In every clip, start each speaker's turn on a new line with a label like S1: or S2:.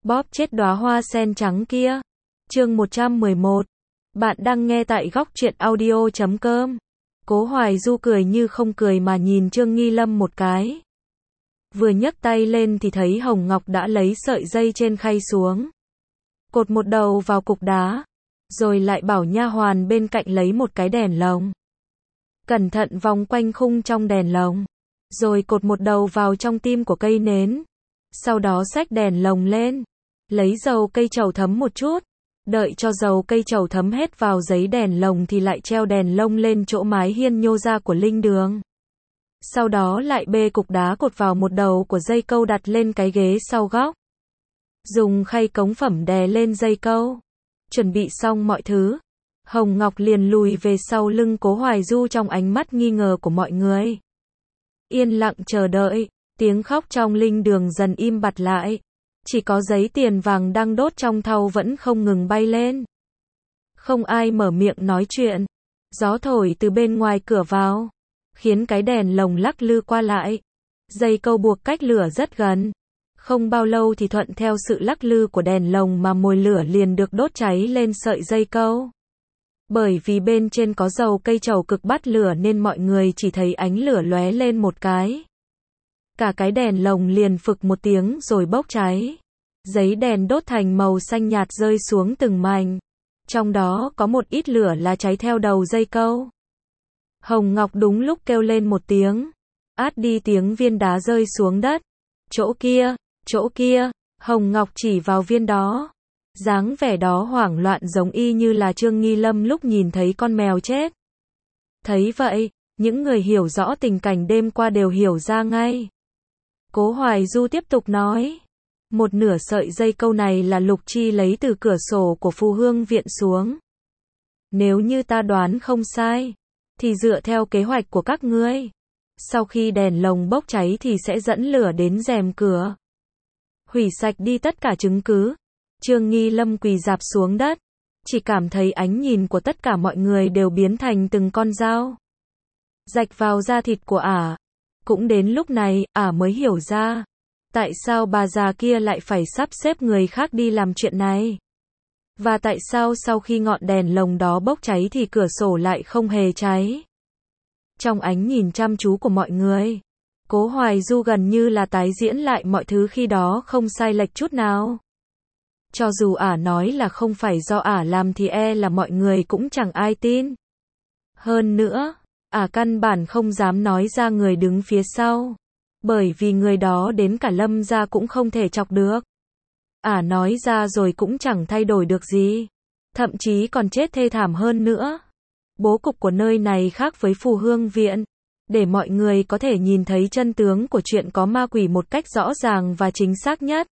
S1: Bóp chết đóa hoa sen trắng kia. Chương 111. Bạn đang nghe tại góc truyện audio.com. Cố Hoài Du cười như không cười mà nhìn Trương Nghi Lâm một cái. Vừa nhấc tay lên thì thấy Hồng Ngọc đã lấy sợi dây trên khay xuống, cột một đầu vào cục đá, rồi lại bảo nha hoàn bên cạnh lấy một cái đèn lồng, cẩn thận vòng quanh khung trong đèn lồng, rồi cột một đầu vào trong tim của cây nến. Sau đó xách đèn lồng lên, lấy dầu cây trầu thấm một chút, đợi cho dầu cây trầu thấm hết vào giấy đèn lồng thì lại treo đèn lông lên chỗ mái hiên nhô ra của linh đường. Sau đó lại bê cục đá cột vào một đầu của dây câu đặt lên cái ghế sau góc. Dùng khay cống phẩm đè lên dây câu. Chuẩn bị xong mọi thứ, Hồng Ngọc liền lùi về sau lưng Cố Hoài Du trong ánh mắt nghi ngờ của mọi người. Yên lặng chờ đợi, tiếng khóc trong linh đường dần im bặt lại. Chỉ có giấy tiền vàng đang đốt trong thau vẫn không ngừng bay lên. Không ai mở miệng nói chuyện. Gió thổi từ bên ngoài cửa vào, khiến cái đèn lồng lắc lư qua lại. Dây câu buộc cách lửa rất gần. Không bao lâu thì thuận theo sự lắc lư của đèn lồng mà mồi lửa liền được đốt cháy lên sợi dây câu. Bởi vì bên trên có dầu cây trầu cực bắt lửa nên mọi người chỉ thấy ánh lửa lóe lên một cái. Cả cái đèn lồng liền phực một tiếng rồi bốc cháy. Giấy đèn đốt thành màu xanh nhạt rơi xuống từng mảnh. Trong đó có một ít lửa là cháy theo đầu dây câu. Hồng Ngọc đúng lúc kêu lên một tiếng. Át đi tiếng viên đá rơi xuống đất. Chỗ kia, Hồng Ngọc chỉ vào viên đó. Dáng vẻ đó hoảng loạn giống y như là Trương Nghi Lâm lúc nhìn thấy con mèo chết. Thấy vậy, những người hiểu rõ tình cảnh đêm qua đều hiểu ra ngay. Cố Hoài Du tiếp tục nói. Một nửa sợi dây câu này là Lục Chi lấy từ cửa sổ của Phù Hương Viện xuống. Nếu như ta đoán không sai, thì dựa theo kế hoạch của các ngươi, sau khi đèn lồng bốc cháy thì sẽ dẫn lửa đến rèm cửa, hủy sạch đi tất cả chứng cứ. Trương Nghi Lâm quỳ rạp xuống đất, chỉ cảm thấy ánh nhìn của tất cả mọi người đều biến thành từng con dao, rạch vào da thịt của ả. Cũng đến lúc này, ả mới hiểu ra, tại sao bà già kia lại phải sắp xếp người khác đi làm chuyện này. Và tại sao sau khi ngọn đèn lồng đó bốc cháy thì cửa sổ lại không hề cháy. Trong ánh nhìn chăm chú của mọi người, Cố Hoài Du gần như là tái diễn lại mọi thứ khi đó không sai lệch chút nào. Cho dù ả nói là không phải do ả làm thì là mọi người cũng chẳng ai tin. Hơn nữa, ả căn bản không dám nói ra người đứng phía sau. Bởi vì người đó đến cả Lâm gia cũng không thể chọc được. Ả nói ra rồi cũng chẳng thay đổi được gì. Thậm chí còn chết thê thảm hơn nữa. Bố cục của nơi này khác với Phù Hương Viện. Để mọi người có thể nhìn thấy chân tướng của chuyện có ma quỷ một cách rõ ràng và chính xác nhất.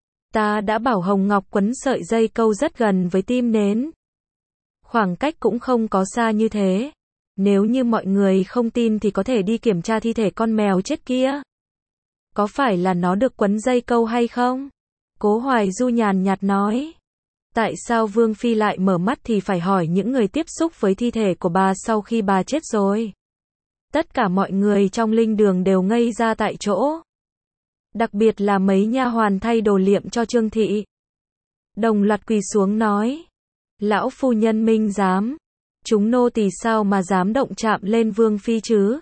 S1: Ta đã bảo Hồng Ngọc quấn sợi dây câu rất gần với tim nến. Khoảng cách cũng không có xa như thế. Nếu như mọi người không tin thì có thể đi kiểm tra thi thể con mèo chết kia. Có phải là nó được quấn dây câu hay không? Cố Hoài Du nhàn nhạt nói. Tại sao Vương Phi lại mở mắt thì phải hỏi những người tiếp xúc với thi thể của bà sau khi bà chết rồi. Tất cả mọi người trong linh đường đều ngây ra tại chỗ. Đặc biệt là mấy nha hoàn thay đồ liệm cho Trương Thị. Đồng loạt quỳ xuống nói. Lão phu nhân minh giám. Chúng nô tỳ sao mà dám động chạm lên Vương Phi chứ?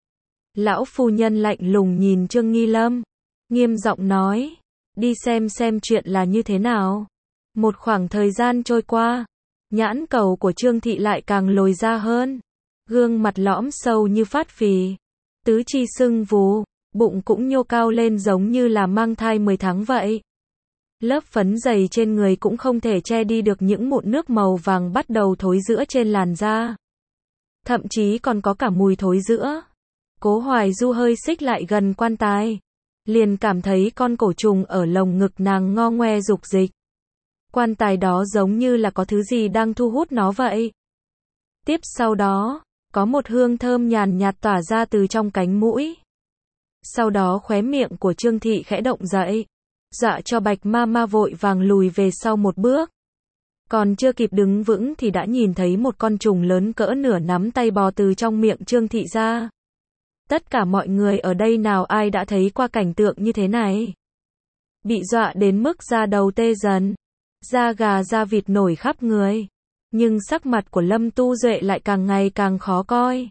S1: Lão phu nhân lạnh lùng nhìn Trương Nghi Lâm, nghiêm giọng nói. Đi xem chuyện là như thế nào. Một khoảng thời gian trôi qua, nhãn cầu của Trương Thị lại càng lồi ra hơn. Gương mặt lõm sâu như phát phì, tứ chi sưng vù, bụng cũng nhô cao lên giống như là mang thai 10 tháng vậy. Lớp phấn dày trên người cũng không thể che đi được những mụn nước màu vàng bắt đầu thối rữa trên làn da. Thậm chí còn có cả mùi thối rữa. Cố Hoài Du hơi xích lại gần quan tài, liền cảm thấy con cổ trùng ở lồng ngực nàng ngo ngoe rục dịch. Quan tài đó giống như là có thứ gì đang thu hút nó vậy. Tiếp sau đó, có một hương thơm nhàn nhạt tỏa ra từ trong cánh mũi. Sau đó khóe miệng của Trương Thị khẽ động dậy, dọa cho Bạch Mama vội vàng lùi về sau một bước. Còn chưa kịp đứng vững thì đã nhìn thấy một con trùng lớn cỡ nửa nắm tay bò từ trong miệng Trương Thị ra. Tất cả mọi người ở đây nào ai đã thấy qua cảnh tượng như thế này. bị dọa đến mức da đầu tê dần, da gà da vịt nổi khắp người. Nhưng sắc mặt của Lâm Tu Duệ lại càng ngày càng khó coi.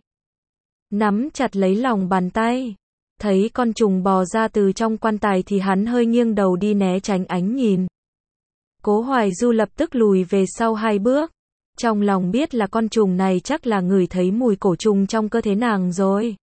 S1: Nắm chặt lấy lòng bàn tay, thấy con trùng bò ra từ trong quan tài thì hắn hơi nghiêng đầu đi né tránh ánh nhìn. Cố Hoài Du lập tức lùi về sau 2 bước, trong lòng biết là con trùng này chắc là ngửi thấy mùi cổ trùng trong cơ thể nàng rồi.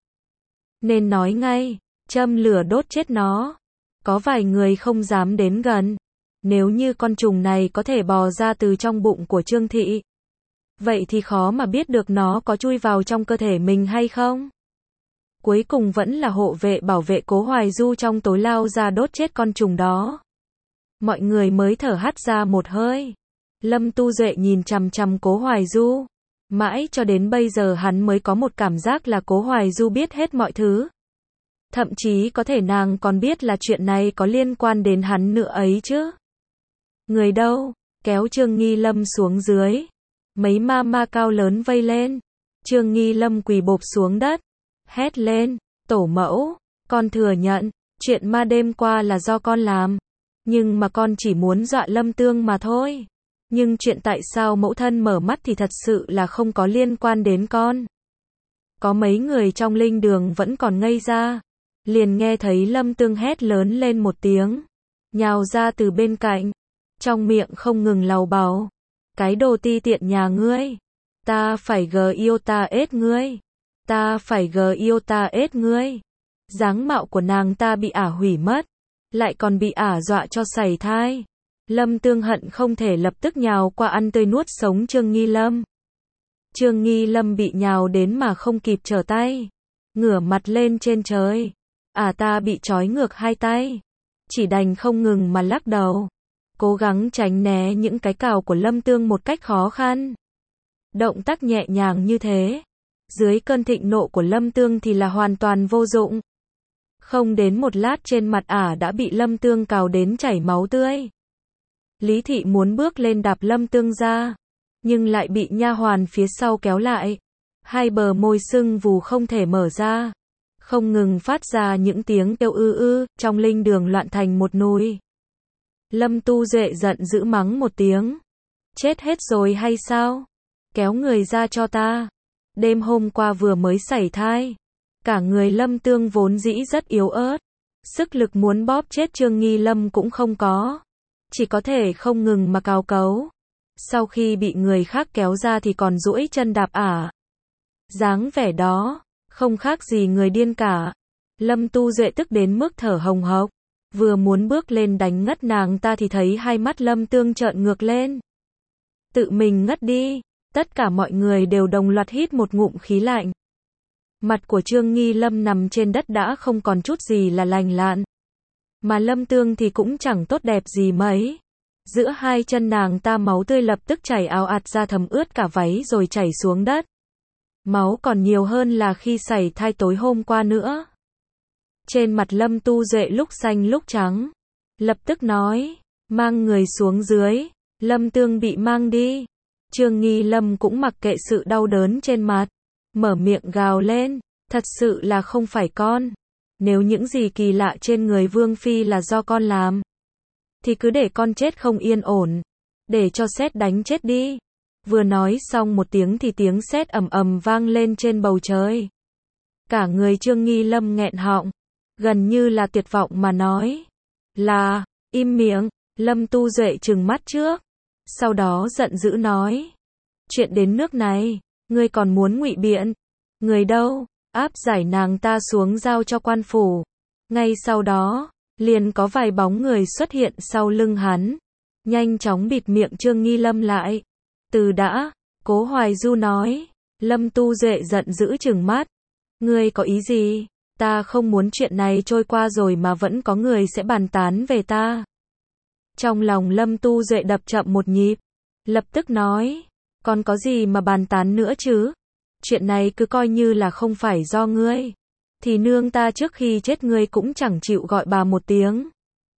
S1: Nên nói ngay, châm lửa đốt chết nó. Có vài người không dám đến gần. Nếu như con trùng này có thể bò ra từ trong bụng của Trương Thị, vậy thì khó mà biết được nó có chui vào trong cơ thể mình hay không. Cuối cùng vẫn là hộ vệ bảo vệ Cố Hoài Du trong tối lao ra đốt chết con trùng đó. Mọi người mới thở hắt ra một hơi. Lâm Tu Duệ nhìn chằm chằm Cố Hoài Du. Mãi cho đến bây giờ hắn mới có một cảm giác là Cố Hoài Du biết hết mọi thứ. Thậm chí có thể nàng còn biết là chuyện này có liên quan đến hắn nữa ấy chứ. Người đâu? Kéo Trương Nghi Lâm xuống dưới. Mấy ma ma cao lớn vây lên. Trương Nghi Lâm quỳ bộp xuống đất. Hét lên, tổ mẫu, con thừa nhận, chuyện ma đêm qua là do con làm. Nhưng mà con chỉ muốn dọa Lâm Tương mà thôi. Nhưng chuyện tại sao mẫu thân mở mắt thì thật sự là không có liên quan đến con. Có mấy người trong linh đường vẫn còn ngây ra. Liền nghe thấy Lâm Tương hét lớn lên một tiếng. Nhào ra từ bên cạnh. Trong miệng không ngừng lầu bầu. Cái đồ ti tiện nhà ngươi. Ta phải yêu ta ết ngươi. Ta phải yêu ta ết ngươi. Dáng mạo của nàng ta bị ả hủy mất. Lại còn bị ả dọa cho sảy thai. Lâm Tương hận không thể lập tức nhào qua ăn tươi nuốt sống Trương Nghi Lâm. Trương Nghi Lâm bị nhào đến mà không kịp trở tay. Ngửa mặt lên trên trời. Ta bị trói ngược 2 tay. Chỉ đành không ngừng mà lắc đầu. Cố gắng tránh né những cái cào của Lâm Tương một cách khó khăn. Động tác nhẹ nhàng như thế. Dưới cơn thịnh nộ của Lâm Tương thì là hoàn toàn vô dụng. Không đến một lát trên mặt ả đã bị Lâm Tương cào đến chảy máu tươi. Lý Thị muốn bước lên đạp Lâm Tương ra, nhưng lại bị nha hoàn phía sau kéo lại. 2 bờ môi sưng vù không thể mở ra. Không ngừng phát ra những tiếng kêu ư, trong linh đường loạn thành một nùi. Lâm Tu Duệ giận dữ mắng một tiếng. Chết hết rồi hay sao? Kéo người ra cho ta. Đêm hôm qua vừa mới sảy thai. Cả người Lâm Tương vốn dĩ rất yếu ớt. Sức lực muốn bóp chết Trương Nghi Lâm cũng không có. Chỉ có thể không ngừng mà cào cấu. Sau khi bị người khác kéo ra thì còn duỗi chân đạp ả. Dáng vẻ đó, không khác gì người điên cả. Lâm Tu Duệ tức đến mức thở hồng hộc. Vừa muốn bước lên đánh ngất nàng ta thì thấy 2 mắt Lâm Tương trợn ngược lên. Tự mình ngất đi. Tất cả mọi người đều đồng loạt hít một ngụm khí lạnh. Mặt của Trương Nghi Lâm nằm trên đất đã không còn chút gì là lành lặn. Mà Lâm Tương thì cũng chẳng tốt đẹp gì mấy. Giữa 2 chân nàng ta máu tươi lập tức chảy ào ạt ra thấm ướt cả váy rồi chảy xuống đất. Máu còn nhiều hơn là khi sảy thai tối hôm qua nữa. Trên mặt Lâm Tu Duệ lúc xanh lúc trắng. Lập tức nói, mang người xuống dưới. Lâm Tương bị mang đi. Trương Nghi Lâm cũng mặc kệ sự đau đớn trên mặt. Mở miệng gào lên, thật sự là không phải con. Nếu những gì kỳ lạ trên người Vương Phi là do con làm, thì cứ để con chết không yên ổn. Để cho sét đánh chết đi. Vừa nói xong một tiếng thì tiếng sét ầm ầm vang lên trên bầu trời. Cả người Trương Nghi Lâm nghẹn họng. Gần như là tuyệt vọng mà nói. Là, im miệng. Lâm Tu Duệ trừng mắt trước. Sau đó giận dữ nói. Chuyện đến nước này, ngươi còn muốn ngụy biện. Người đâu? Áp giải nàng ta xuống giao cho quan phủ. Ngay sau đó, liền có vài bóng người xuất hiện sau lưng hắn. Nhanh chóng bịt miệng Trương Nghi Lâm lại. Từ đã, Cố Hoài Du nói. Lâm Tu Duệ giận dữ trừng mắt. Ngươi có ý gì? Ta không muốn chuyện này trôi qua rồi mà vẫn có người sẽ bàn tán về ta. Trong lòng Lâm Tu Duệ đập chậm một nhịp. Lập tức nói. Còn có gì mà bàn tán nữa chứ? Chuyện này cứ coi như là không phải do ngươi. Thì nương ta trước khi chết ngươi cũng chẳng chịu gọi bà một tiếng.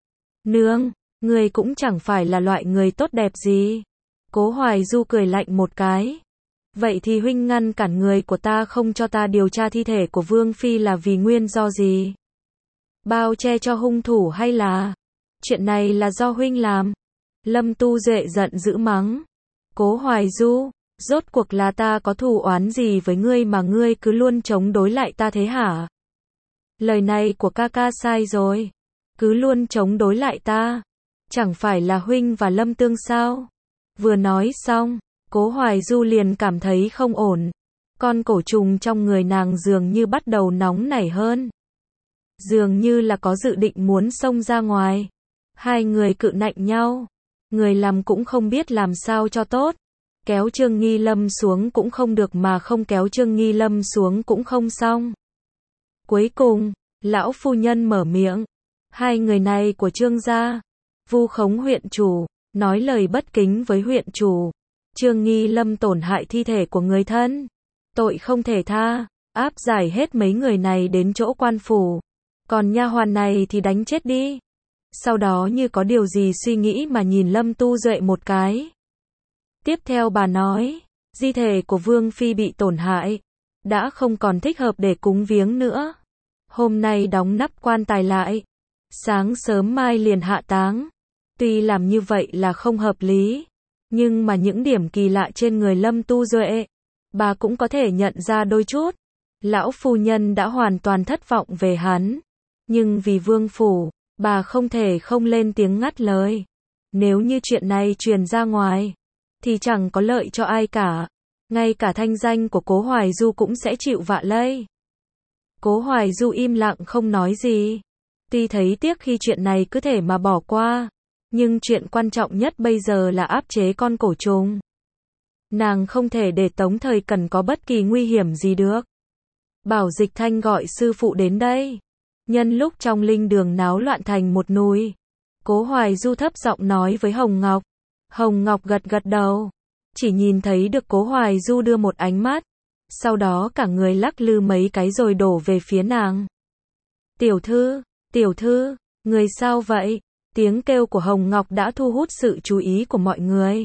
S1: Nương, ngươi cũng chẳng phải là loại người tốt đẹp gì. Cố Hoài Du cười lạnh một cái. Vậy thì huynh ngăn cản người của ta không cho ta điều tra thi thể của Vương Phi là vì nguyên do gì? Bao che cho hung thủ hay là Chuyện này là do huynh làm. Lâm Tu Duệ giận dữ mắng. Cố Hoài Du, rốt cuộc là ta có thù oán gì với ngươi mà ngươi cứ luôn chống đối lại ta thế hả? Lời này của ca ca sai rồi. Cứ luôn chống đối lại ta. Chẳng phải là huynh và Lâm Tương sao? Vừa nói xong, Cố Hoài Du liền cảm thấy không ổn. Con cổ trùng trong người nàng dường như bắt đầu nóng nảy hơn. Dường như là có dự định muốn xông ra ngoài. Hai người cự nạnh nhau. Người làm cũng không biết làm sao cho tốt. Kéo Trương Nghi Lâm xuống cũng không được mà không kéo Trương Nghi Lâm xuống cũng không xong. Cuối cùng, lão phu nhân mở miệng. Hai người này của Trương gia, vu khống huyện chủ, nói lời bất kính với huyện chủ. Trương Nghi Lâm tổn hại thi thể của người thân. Tội không thể tha, áp giải hết mấy người này đến chỗ quan phủ. Còn nha hoàn này thì đánh chết đi. Sau đó như có điều gì suy nghĩ mà nhìn Lâm Tu Duệ một cái. Tiếp theo bà nói, di thể của Vương Phi bị tổn hại, đã không còn thích hợp để cúng viếng nữa. Hôm nay đóng nắp quan tài lại, sáng sớm mai liền hạ táng. Tuy làm như vậy là không hợp lý, nhưng mà những điểm kỳ lạ trên người Lâm Tu Duệ, bà cũng có thể nhận ra đôi chút. Lão phu nhân đã hoàn toàn thất vọng về hắn, nhưng vì vương phủ, bà không thể không lên tiếng ngắt lời. Nếu như chuyện này truyền ra ngoài, thì chẳng có lợi cho ai cả. Ngay cả thanh danh của Cố Hoài Du cũng sẽ chịu vạ lây. Cố Hoài Du im lặng không nói gì. Tuy thấy tiếc khi chuyện này cứ thể mà bỏ qua, nhưng chuyện quan trọng nhất bây giờ là áp chế con cổ trùng. Nàng không thể để Tống Thời Cần có bất kỳ nguy hiểm gì được. Bảo Dịch Thanh gọi sư phụ đến đây. Nhân lúc trong linh đường náo loạn thành một nùi, Cố Hoài Du thấp giọng nói với Hồng Ngọc. Hồng Ngọc gật gật đầu. Chỉ nhìn thấy được Cố Hoài Du đưa một ánh mắt. Sau đó cả người lắc lư mấy cái rồi đổ về phía nàng. Tiểu thư, người sao vậy? Tiếng kêu của Hồng Ngọc đã thu hút sự chú ý của mọi người.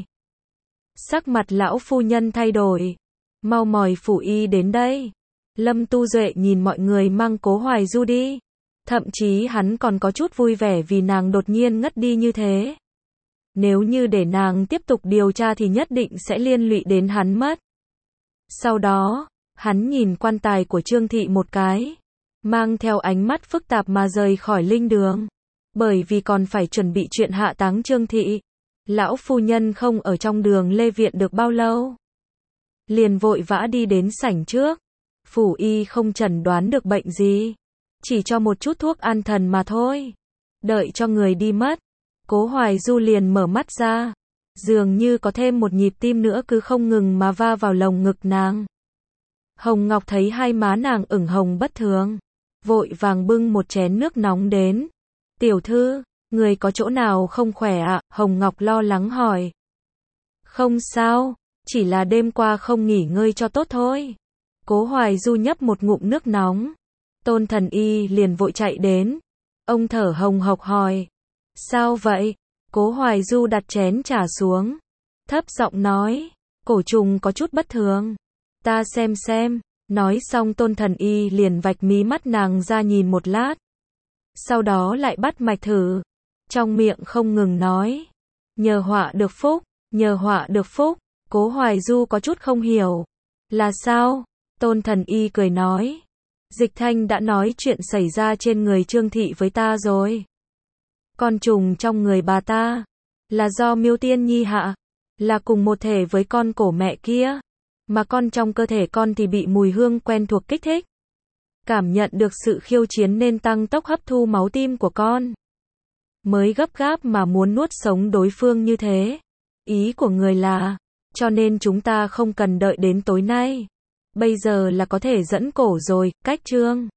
S1: Sắc mặt lão phu nhân thay đổi. Mau mời phủ y đến đây. Lâm Tu Duệ nhìn mọi người mang Cố Hoài Du đi. Thậm chí hắn còn có chút vui vẻ vì nàng đột nhiên ngất đi như thế. Nếu như để nàng tiếp tục điều tra thì nhất định sẽ liên lụy đến hắn mất. Sau đó, hắn nhìn quan tài của Trương Thị một cái, mang theo ánh mắt phức tạp mà rời khỏi linh đường. Bởi vì còn phải chuẩn bị chuyện hạ táng Trương Thị. Lão phu nhân không ở trong đường Lê Viện được bao lâu, liền vội vã đi đến sảnh trước. Phủ y không chẩn đoán được bệnh gì, chỉ cho một chút thuốc an thần mà thôi. Đợi cho người đi mất, Cố Hoài Du liền mở mắt ra, dường như có thêm một nhịp tim nữa cứ không ngừng mà va vào lồng ngực nàng. Hồng Ngọc thấy hai má nàng ửng hồng bất thường, vội vàng bưng một chén nước nóng đến. Tiểu thư, người có chỗ nào không khỏe ạ? Hồng Ngọc lo lắng hỏi. Không sao, chỉ là đêm qua không nghỉ ngơi cho tốt thôi. Cố Hoài Du nhấp một ngụm nước nóng. Tôn Thần Y liền vội chạy đến. Ông thở hồng hộc hỏi. Sao vậy? Cố Hoài Du đặt chén trà xuống, thấp giọng nói. Cổ trùng có chút bất thường. Ta xem. Nói xong Tôn Thần Y liền vạch mí mắt nàng ra nhìn một lát. Sau đó lại bắt mạch thử. Trong miệng không ngừng nói. Nhờ họa được phúc. Cố Hoài Du có chút không hiểu. Là sao? Tôn Thần Y cười nói. Dịch Thanh đã nói chuyện xảy ra trên người Trương Thị với ta rồi. Con trùng trong người bà ta là do Miêu Tiên Nhi hạ, là cùng một thể với con cổ mẹ kia, mà con trong cơ thể con thì bị mùi hương quen thuộc kích thích. Cảm nhận được sự khiêu chiến nên tăng tốc hấp thu máu tim của con. Mới gấp gáp mà muốn nuốt sống đối phương như thế. Ý của người là, cho nên chúng ta không cần đợi đến tối nay. Bây giờ là có thể dẫn cổ rồi, cách chương.